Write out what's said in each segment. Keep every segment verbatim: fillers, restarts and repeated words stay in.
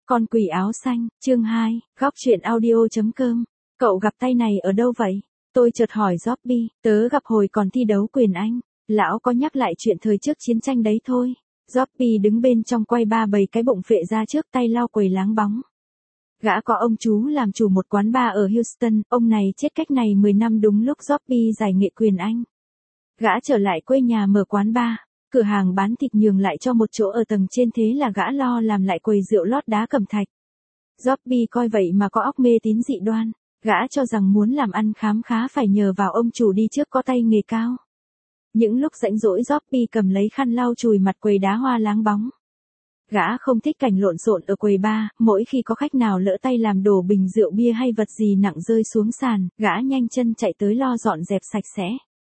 Con quỷ áo xanh, chương hai, góc truyện audio.com. Cậu gặp tay này ở đâu vậy? Tôi chợt hỏi Joppy, tớ gặp hồi còn thi đấu quyền Anh. Lão có nhắc lại chuyện thời trước chiến tranh đấy thôi. Joppy đứng bên trong quay ba bầy cái bụng phệ ra trước tay lau quầy láng bóng. Gã có ông chú làm chủ một quán bar ở Houston, ông này chết cách này mười năm đúng lúc Joppy giải nghệ quyền Anh. Gã trở lại quê nhà mở quán bar. Cửa hàng bán thịt nhường lại cho một chỗ ở tầng trên, thế là gã lo làm lại quầy rượu lót đá cẩm thạch. Joppy coi vậy mà có óc mê tín dị đoan, gã cho rằng muốn làm ăn khám khá phải nhờ vào ông chủ đi trước có tay nghề cao. Những lúc rảnh rỗi Joppy cầm lấy khăn lau chùi mặt quầy đá hoa láng bóng. Gã không thích cảnh lộn xộn ở quầy bar, mỗi khi có khách nào lỡ tay làm đổ bình rượu bia hay vật gì nặng rơi xuống sàn, gã nhanh chân chạy tới lo dọn dẹp sạch sẽ.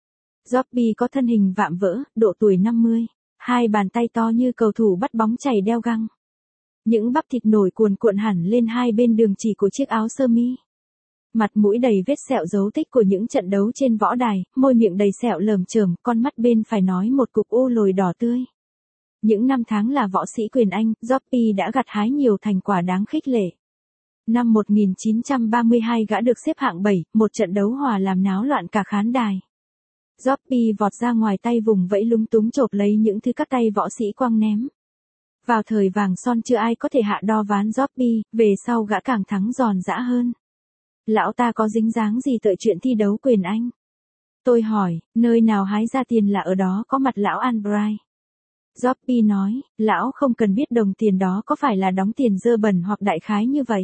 Joppy có thân hình vạm vỡ, độ tuổi năm mươi, hai bàn tay to như cầu thủ bắt bóng chày đeo găng. Những bắp thịt nổi cuồn cuộn hẳn lên hai bên đường chỉ của chiếc áo sơ mi. Mặt mũi đầy vết sẹo dấu tích của những trận đấu trên võ đài, môi miệng đầy sẹo lởm chởm, con mắt bên phải nói một cục u lồi đỏ tươi. Những năm tháng là võ sĩ quyền Anh, Joppy đã gặt hái nhiều thành quả đáng khích lệ. Năm một nghìn chín trăm ba mươi hai gã được xếp hạng bảy, một trận đấu hòa làm náo loạn cả khán đài. Joppy vọt ra ngoài tay vùng vẫy lúng túng chộp lấy những thứ các tay võ sĩ quăng ném. Vào thời vàng son chưa ai có thể hạ đo ván Joppy, về sau gã càng thắng giòn giã hơn. Lão ta có dính dáng gì tới chuyện thi đấu quyền Anh? Tôi hỏi, nơi nào hái ra tiền là ở đó có mặt lão Albright. Joppy nói, lão không cần biết đồng tiền đó có phải là đóng tiền dơ bẩn hoặc đại khái như vậy.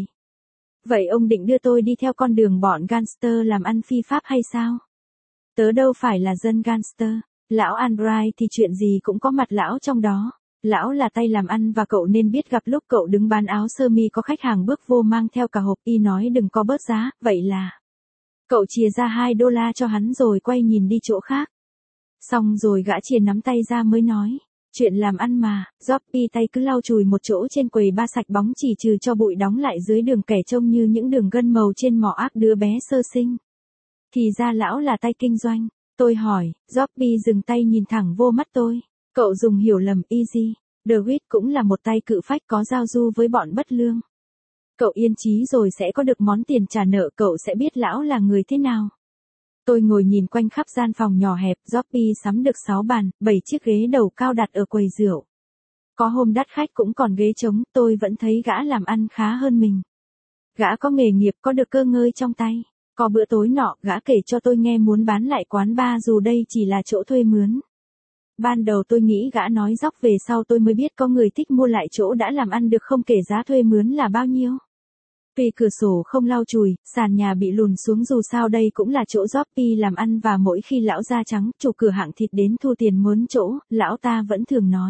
Vậy ông định đưa tôi đi theo con đường bọn gangster làm ăn phi pháp hay sao? Tớ đâu phải là dân gangster. Lão Albright thì chuyện gì cũng có mặt lão trong đó. Lão là tay làm ăn và cậu nên biết gặp lúc cậu đứng bán áo sơ mi có khách hàng bước vô mang theo cả hộp y nói đừng có bớt giá, vậy là cậu chìa ra hai đô la cho hắn rồi quay nhìn đi chỗ khác. Xong rồi gã chìa nắm tay ra mới nói, chuyện làm ăn mà. Joppy tay cứ lau chùi một chỗ trên quầy ba sạch bóng chỉ trừ cho bụi đóng lại dưới đường kẻ trông như những đường gân màu trên mỏ ác đứa bé sơ sinh. Thì ra lão là tay kinh doanh. Tôi hỏi, Joppy dừng tay nhìn thẳng vô mắt tôi. Cậu dùng hiểu lầm easy. DeWitt cũng là một tay cự phách có giao du với bọn bất lương. Cậu yên chí rồi sẽ có được món tiền trả nợ, cậu sẽ biết lão là người thế nào. Tôi ngồi nhìn quanh khắp gian phòng nhỏ hẹp, Joppy sắm được sáu bàn, bảy chiếc ghế đầu cao đặt ở quầy rượu. Có hôm đắt khách cũng còn ghế trống, tôi vẫn thấy gã làm ăn khá hơn mình. Gã có nghề nghiệp, có được cơ ngơi trong tay. Có bữa tối nọ, gã kể cho tôi nghe muốn bán lại quán bar dù đây chỉ là chỗ thuê mướn. Ban đầu tôi nghĩ gã nói dóc, về sau tôi mới biết có người thích mua lại chỗ đã làm ăn được không kể giá thuê mướn là bao nhiêu. Vì cửa sổ không lau chùi, sàn nhà bị lùn xuống, dù sao đây cũng là chỗ Joppy làm ăn và mỗi khi lão da trắng, chủ cửa hàng thịt đến thu tiền mướn chỗ, lão ta vẫn thường nói.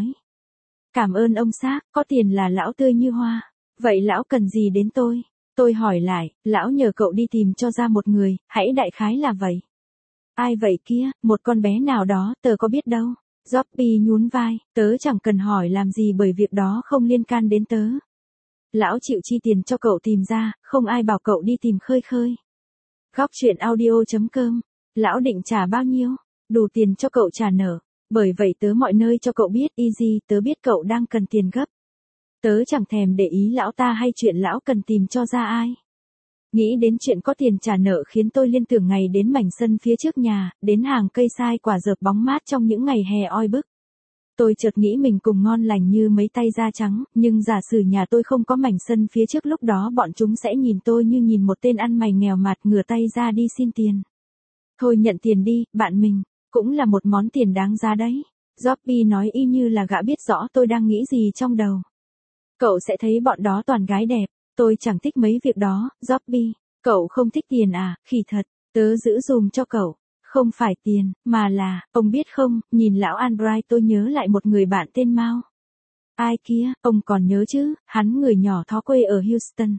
Cảm ơn ông xác, có tiền là lão tươi như hoa. Vậy lão cần gì đến tôi? Tôi hỏi lại, lão nhờ cậu đi tìm cho ra một người, hãy đại khái là vậy. Ai vậy kia, một con bé nào đó, tớ có biết đâu. Joppy nhún vai, tớ chẳng cần hỏi làm gì bởi việc đó không liên can đến tớ. Lão chịu chi tiền cho cậu tìm ra, không ai bảo cậu đi tìm khơi khơi. Góc truyện audio.com, lão định trả bao nhiêu? Đủ tiền cho cậu trả nợ. Bởi vậy tớ mọi nơi cho cậu biết, easy, tớ biết cậu đang cần tiền gấp. Tớ chẳng thèm để ý lão ta hay chuyện lão cần tìm cho ra ai. Nghĩ đến chuyện có tiền trả nợ khiến tôi liên tưởng ngày đến mảnh sân phía trước nhà, đến hàng cây sai quả dợp bóng mát trong những ngày hè oi bức. Tôi chợt nghĩ mình cùng ngon lành như mấy tay da trắng, nhưng giả sử nhà tôi không có mảnh sân phía trước, lúc đó bọn chúng sẽ nhìn tôi như nhìn một tên ăn mày nghèo mạt ngửa tay ra đi xin tiền. Thôi nhận tiền đi, bạn mình, cũng là một món tiền đáng giá đấy. Joppy nói y như là gã biết rõ tôi đang nghĩ gì trong đầu. Cậu sẽ thấy bọn đó toàn gái đẹp. Tôi chẳng thích mấy việc đó, Joppy. Cậu không thích tiền à? Khỉ thật, tớ giữ dùm cho cậu. Không phải tiền, mà là, ông biết không, nhìn lão Albright tôi nhớ lại một người bạn tên Mao. Ai kia, ông còn nhớ chứ, hắn người nhỏ thó quê ở Houston.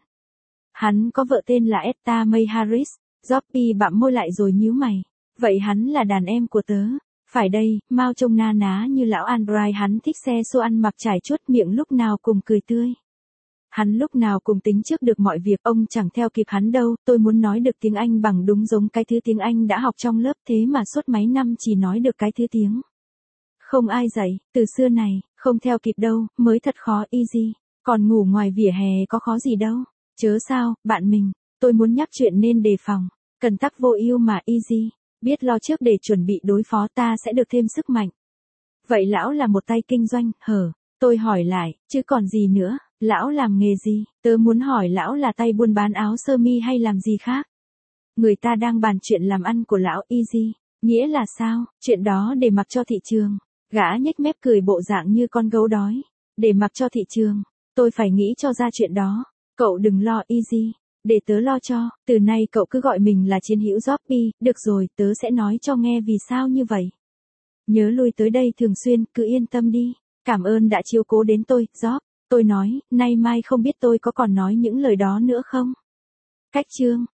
Hắn có vợ tên là Etta May Harris. Joppy bặm môi lại rồi nhíu mày. Vậy hắn là đàn em của tớ. Phải đây, Mao trông na ná như lão Albright, hắn thích xe xô ăn mặc trải chuốt, miệng lúc nào cùng cười tươi. Hắn lúc nào cũng tính trước được mọi việc, ông chẳng theo kịp hắn đâu. Tôi muốn nói được tiếng Anh bằng đúng giống cái thứ tiếng Anh đã học trong lớp, thế mà suốt mấy năm chỉ nói được cái thứ tiếng không ai dạy, từ xưa này, không theo kịp đâu, mới thật khó. Easy, Còn ngủ ngoài vỉa hè có khó gì đâu. Chớ sao, bạn mình, tôi muốn nhắc chuyện nên đề phòng. Cần tắc vô ưu mà easy. Biết lo trước để chuẩn bị đối phó ta sẽ được thêm sức mạnh. Vậy lão là một tay kinh doanh, hở? Tôi hỏi lại, chứ còn gì nữa, lão làm nghề gì? Tớ muốn hỏi lão là tay buôn bán áo sơ mi hay làm gì khác? Người ta đang bàn chuyện làm ăn của lão easy. Nghĩa là sao? Chuyện đó để mặc cho thị trường. Gã nhếch mép cười bộ dạng như con gấu đói. Để mặc cho thị trường. Tôi phải nghĩ cho ra chuyện đó. Cậu đừng lo easy. Để tớ lo cho. Từ nay cậu cứ gọi mình là chiến hữu Joppy. Được rồi, tớ sẽ nói cho nghe vì sao như vậy. Nhớ lui tới đây thường xuyên, cứ yên tâm đi. Cảm ơn đã chiếu cố đến tôi, Job. Tôi nói, nay mai không biết tôi có còn nói những lời đó nữa không? Cách chương